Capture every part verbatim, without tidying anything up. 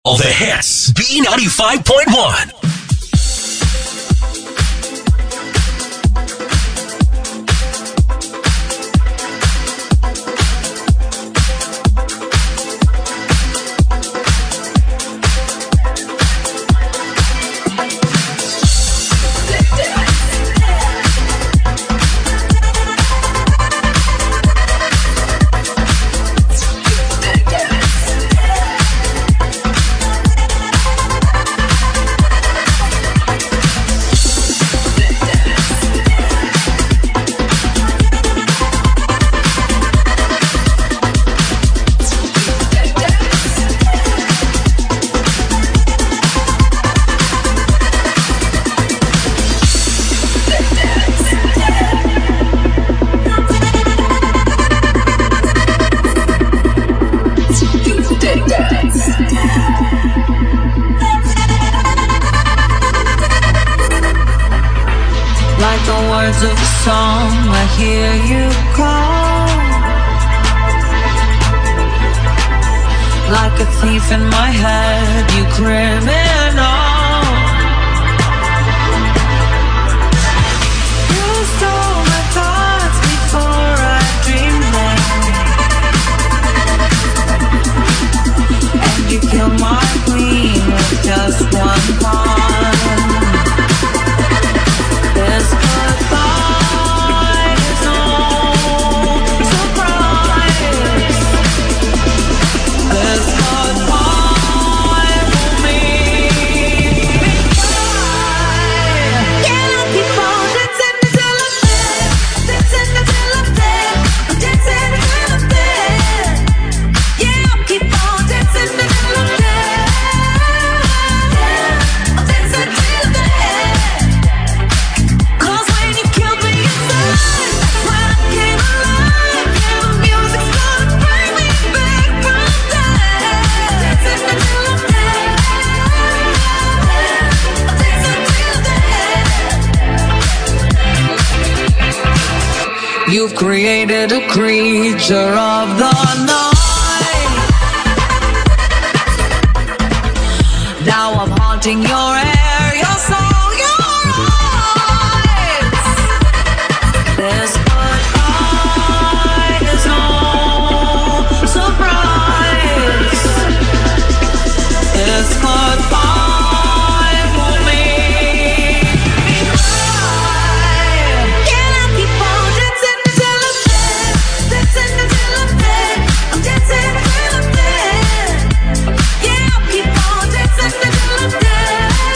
All the hits. B ninety-five point one. You've created a creature of the night. Now I'm haunting your air, your soul, your eyes. This goodbye is no surprise. This goodbye will make me cry. Can I keep on dancing until I'm dead? Dancing until I'm dead. I'm dancing until I'm dead. Yeah, I'll keep on dancing until I'm dead.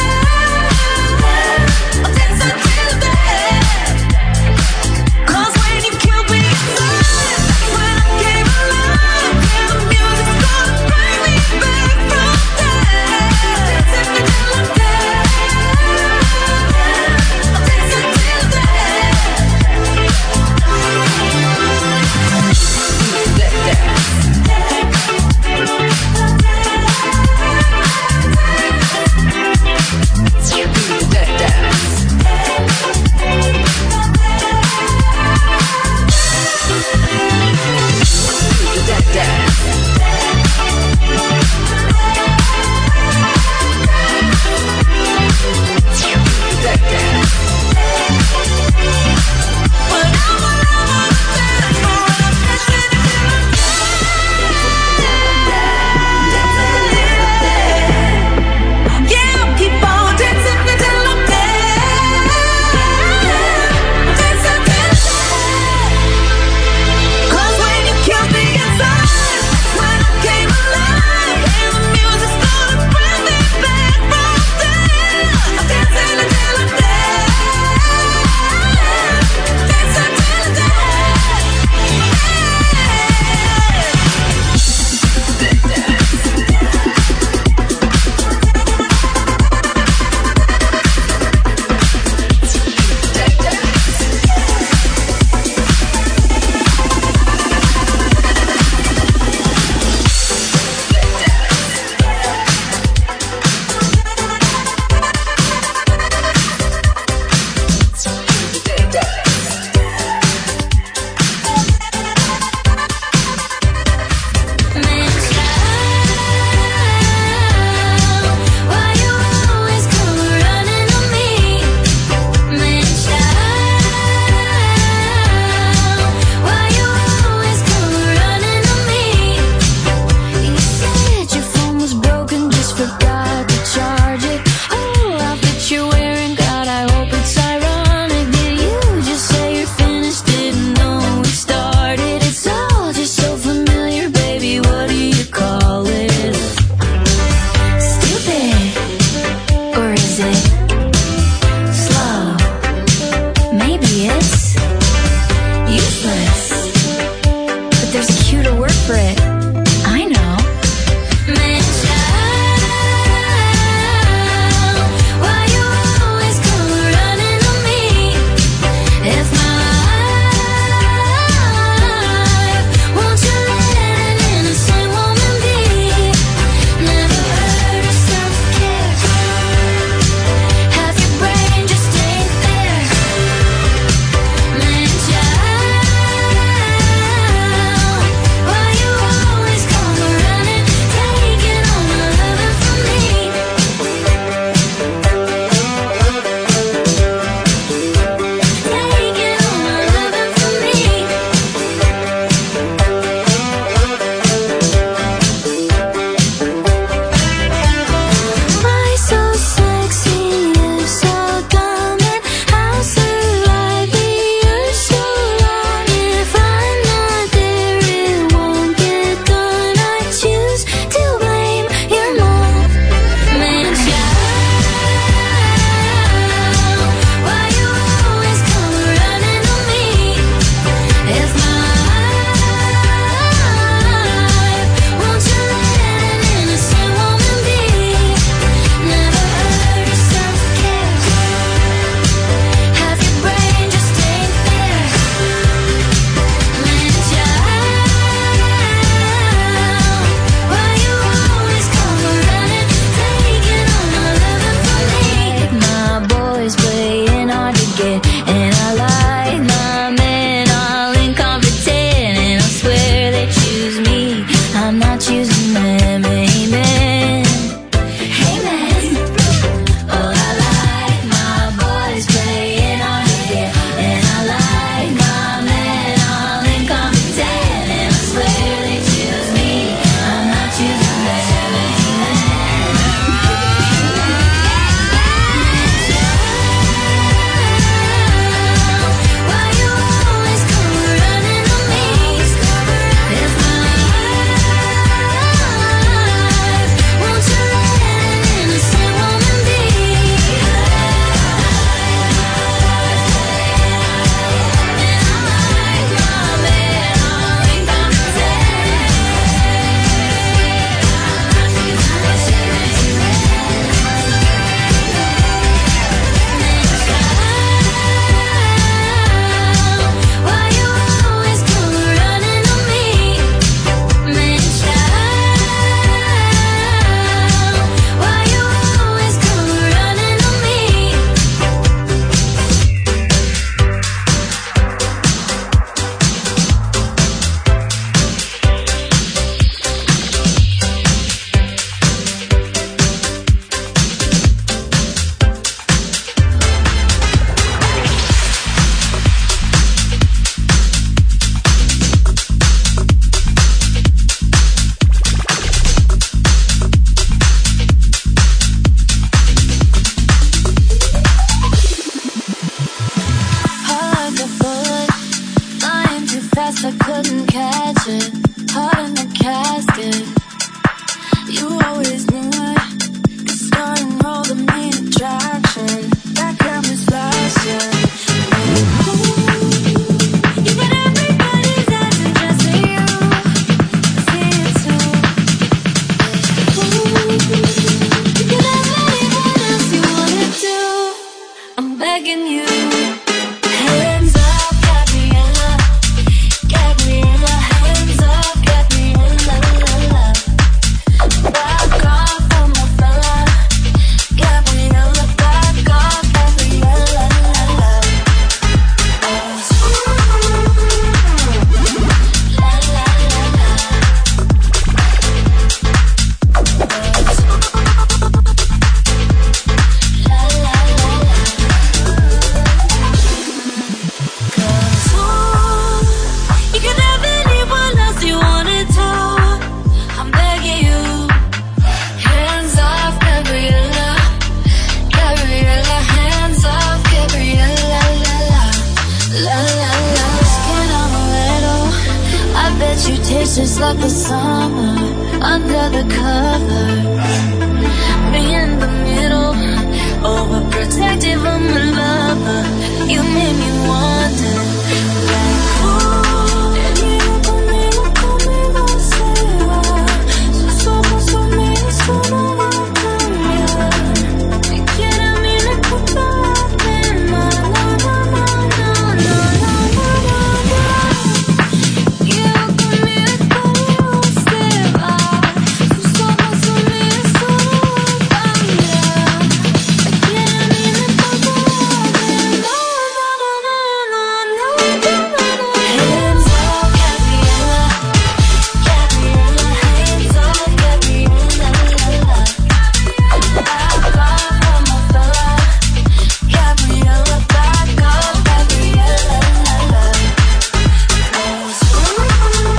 the summer, under the covers. Me in the middle, overprotective of my lover. You made me wonder, like, ooh, venido conmigo, conmigo se va. Sus ojos son míos, eso no va a cambiar. Si quiere a mí no importa la demás. No, no, no, no, no, no, no, no, no. Venido conmigo, conmigo se va. Sus ojos son míos, eso no va a cambiar. Si quiere a mí no importa la demás. No, no, no, no, no, no, no, no. Hands off, Gabriella, Gabriella. Hands off, Gabriella, la, la, la. Back off from my fella, Gabriella. Back off, Gabriella, la, la. Cause ooh, la,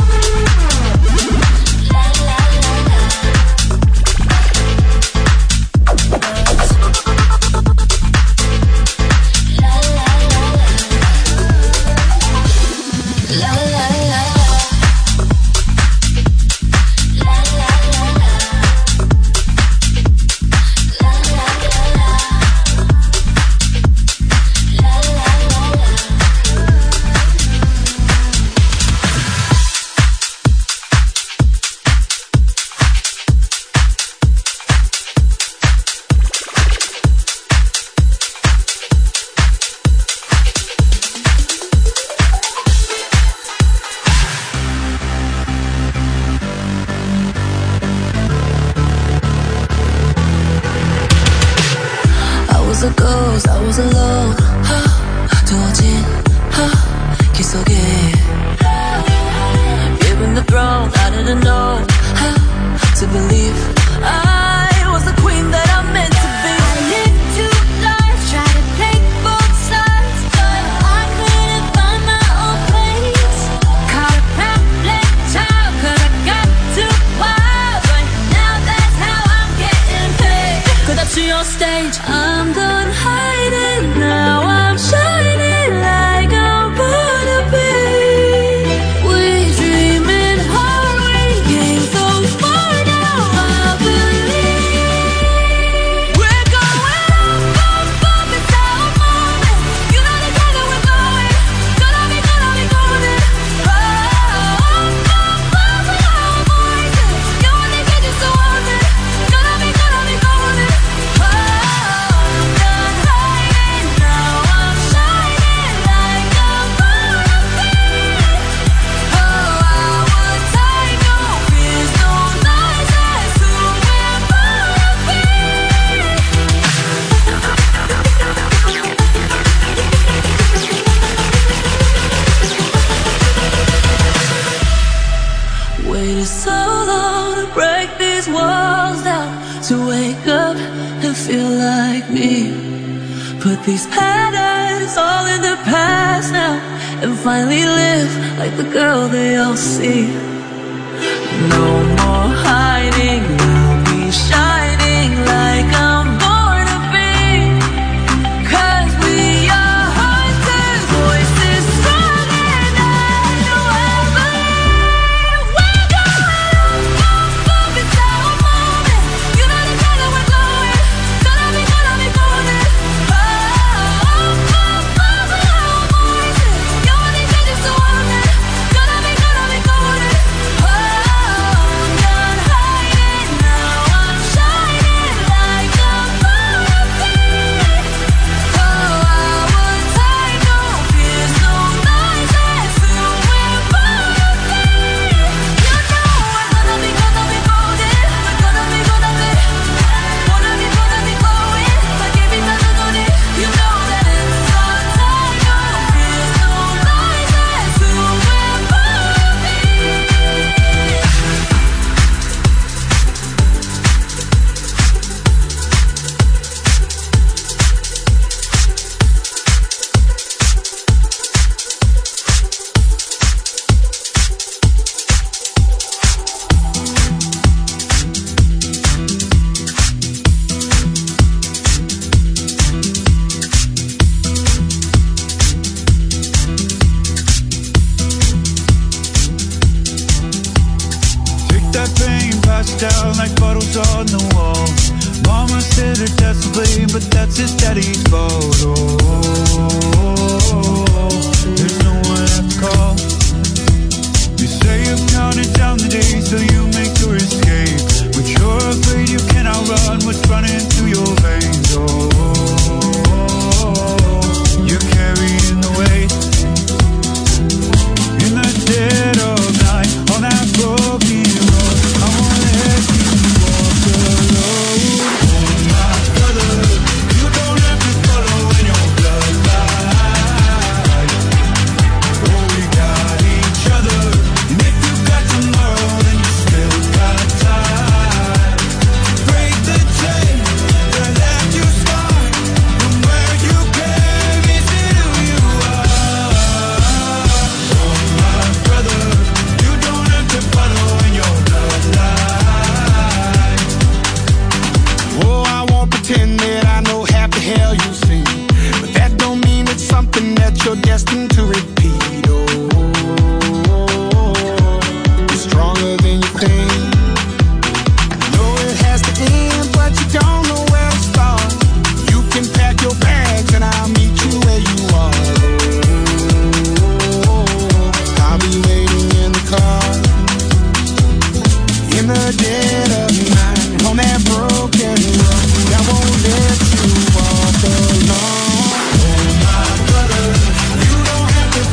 la, la, la. Cause ooh, la, la, la, la. La, la, la, la. La, la, la, la. La, la, la, la. La, la, la, la. I was a ghost, I was alone. 두어진 길 속에 given the throne, I didn't know how to believe I was the queen that I meant to be. I lived two lives, tried to take both sides, but I couldn't find my own place. Caught a pamphlet child, 'cause I got too wild, but now that's how I'm getting paid. Cause up to your stage, I'm done hiding, now I'm shining like I'm born to be. We dreaming hard, we came so far, now I believe we're going up, up, up, it's our moment. You know the kind that we're going, gonna be, gonna be golden. Oh, up, up, up, with our voices. You only get just so haunted, gonna be, gonna be golden. Oh, I'm done hiding, now I'm shining like I'm born to be. Oh, I would take no fears, no lies, that's who we're born to be. Waited so long to break these walls down, to wake up and feel like me. Put these patterns all in the past now, and finally live like the girl they all see. No more hiding, now be shining like I'm born to be. 'Cause we are hunters, voices strong and I know I believe we're going up, up, up, it's our moment. You know the kind that we're going, gonna be, gonna be golden. Oh, up, up, up, with our voices. You only get just so haunted, gonna be, gonna be golden. Oh, I'm done hiding, but that's his daddy's fault. Oh, there's no one left to call. You say you've counted down the days till you make your escape, but you're afraid you cannot run what's running through your veins. Oh, you're carrying the weight in the dead of night on that broken road. I won't let you walk alone. Oh my brother, you don't have to follow in your bloodline. Oh, we got each other, and if you got tomorrow, then you still got time. Break the chain that left you scarred, from where you came is who you are. Oh my brother, you don't have to follow in your bloodline. Oh, I won't pretend that I know half the hell you see, but that don't mean it's something that you're destined to repeat. Oh, you're stronger than you think. Know it has to end, but you don't know where to start. You can pack your bags and I'll meet you where you are. Oh, I'll be waiting in the car in the dead of night on that broken road. I won't let you walk alone. Oh my brother, you don't have to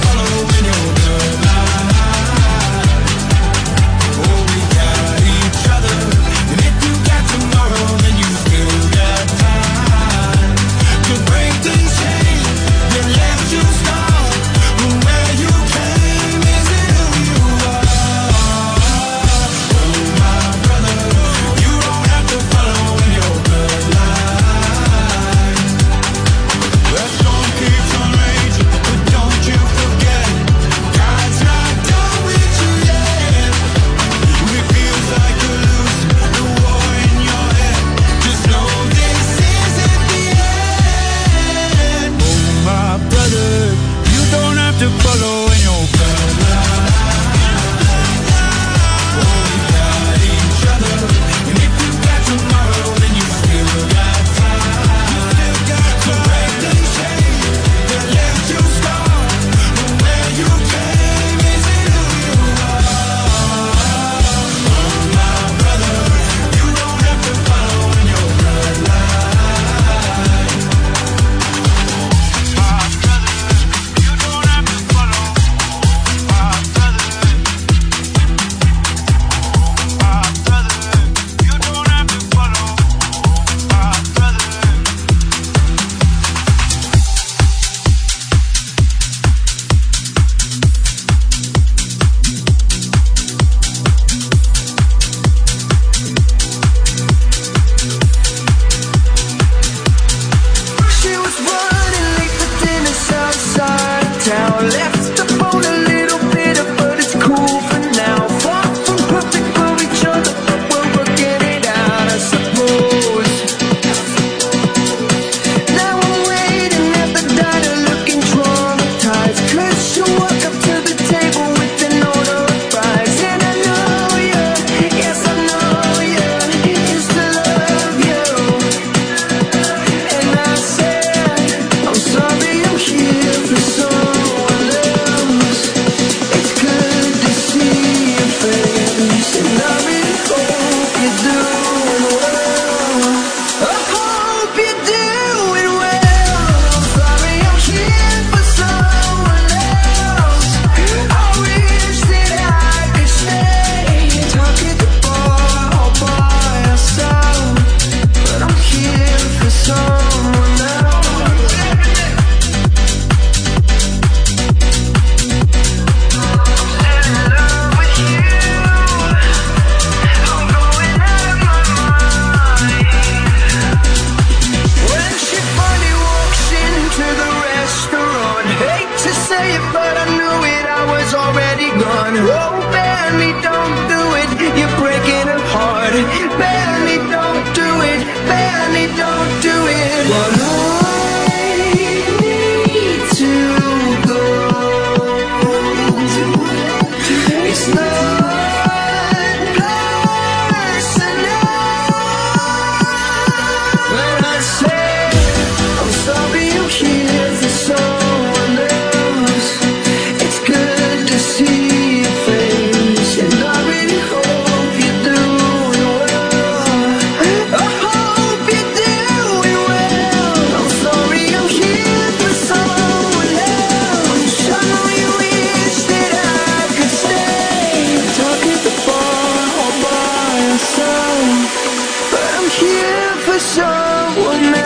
someone else.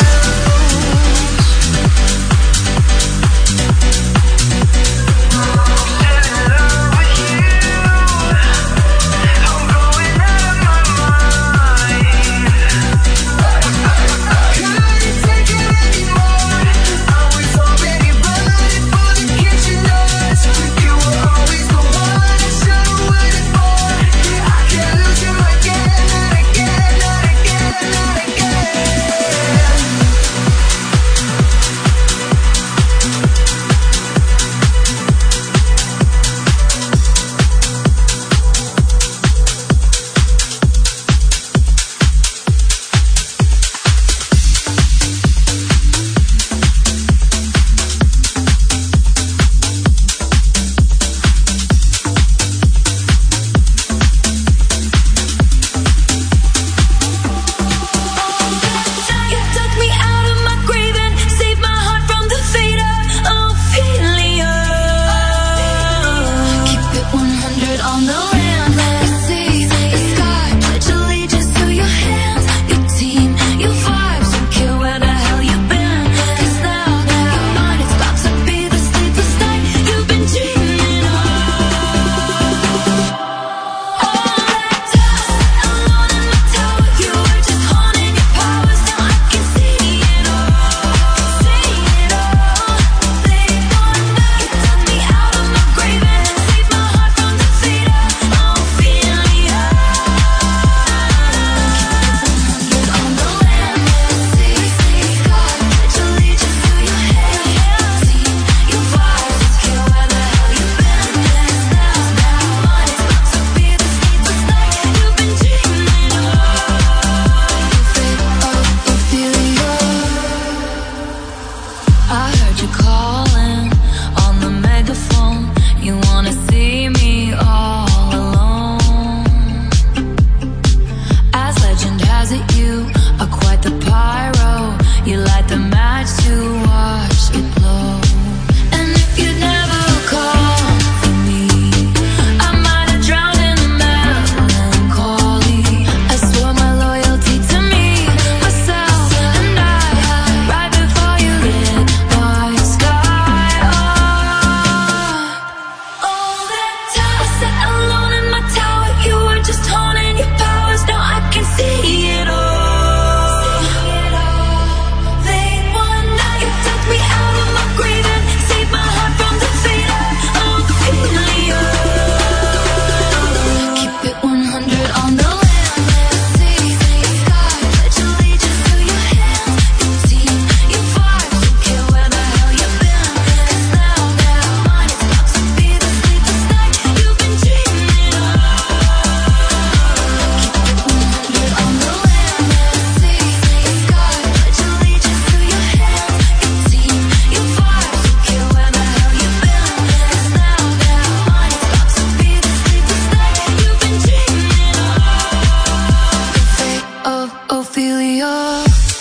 Ophelia.